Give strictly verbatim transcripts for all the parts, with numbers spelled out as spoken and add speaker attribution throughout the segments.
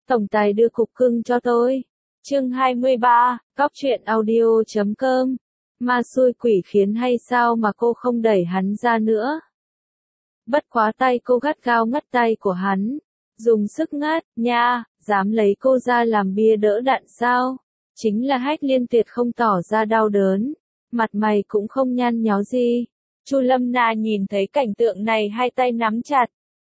Speaker 1: Tổng tài đưa cục cưng cho tôi. Chương hai mươi ba, Góc truyện audio chấm com. Ma xui quỷ khiến hay sao mà cô không đẩy hắn ra nữa? Bất quá tay cô gắt gao ngắt tay của hắn. Dùng sức ngắt, nha, dám lấy cô ra làm bia đỡ đạn sao? Chính là Hách Liên Tuyệt không tỏ ra đau đớn. Mặt mày cũng không nhăn nhó gì. Chu Lâm Na nhìn thấy cảnh tượng này hai tay nắm chặt.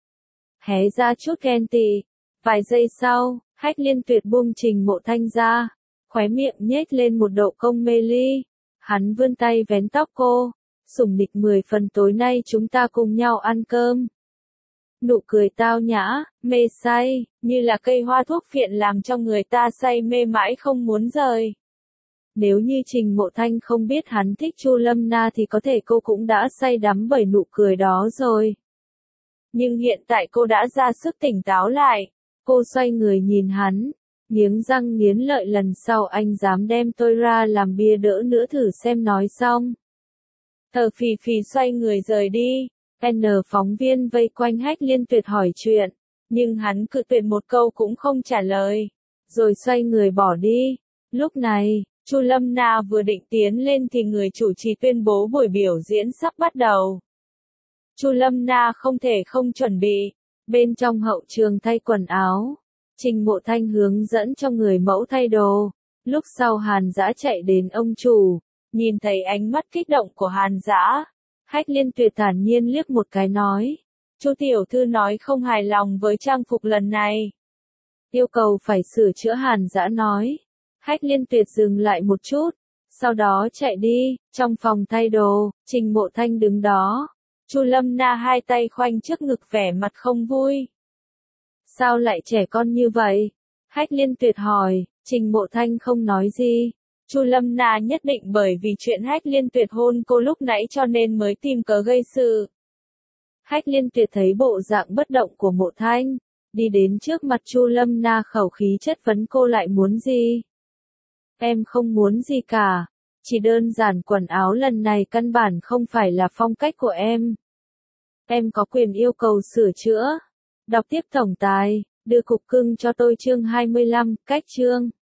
Speaker 1: Hé ra chút ghen tị. Vài giây sau, Hách Liên Tuyệt buông Trình Mộ Thanh ra. Khóe miệng nhếch lên một độ cong mê ly. Hắn vươn tay vén tóc cô. Sủng nịch mười phần tối nay chúng ta cùng nhau ăn cơm. Nụ cười tao nhã, mê say, như là cây hoa thuốc phiện làm cho người ta say mê mãi không muốn rời. Nếu như Trình Mộ Thanh không biết hắn thích Chu Lâm Na thì có thể cô cũng đã say đắm bởi nụ cười đó rồi. Nhưng hiện tại cô đã ra sức tỉnh táo lại. Cô xoay người nhìn hắn, nghiến răng nghiến lợi lần sau anh dám đem tôi ra làm bia đỡ nữa thử xem nói xong. Thờ phì phì xoay người rời đi. N phóng viên vây quanh Hách Liên Tuyệt hỏi chuyện, nhưng hắn cự tuyệt một câu cũng không trả lời, rồi xoay người bỏ đi. Lúc này, Chu Lâm Na vừa định tiến lên thì người chủ trì tuyên bố buổi biểu diễn sắp bắt đầu. Chu Lâm Na không thể không chuẩn bị. Bên trong hậu trường thay quần áo, Trình Mộ Thanh hướng dẫn cho người mẫu thay đồ. Lúc sau Hàn Dã chạy đến ông chủ, nhìn thấy ánh mắt kích động của Hàn Dã, Hách Liên Tuyệt thản nhiên liếc một cái nói, Chu tiểu thư nói không hài lòng với trang phục lần này, yêu cầu phải sửa chữa. Hàn Dã nói. Hách Liên Tuyệt dừng lại một chút, sau đó chạy đi. Trong phòng thay đồ, Trình Mộ Thanh đứng đó. Chu Lâm Na hai tay khoanh trước ngực vẻ mặt không vui. Sao lại trẻ con như vậy? Hách Liên Tuyệt hỏi. Trình Mộ Thanh không nói gì. Chu Lâm Na nhất định bởi vì chuyện Hách Liên Tuyệt hôn cô lúc nãy cho nên mới tìm cớ gây sự. Hách Liên Tuyệt thấy bộ dạng bất động của Mộ Thanh, đi đến trước mặt Chu Lâm Na khẩu khí chất vấn cô lại muốn gì? Em không muốn gì cả. Chỉ đơn giản quần áo lần này căn bản không phải là phong cách của em. Em có quyền yêu cầu sửa chữa. Đọc tiếp tổng tài, đưa cục cưng cho tôi chương hai mươi lăm, cách chương.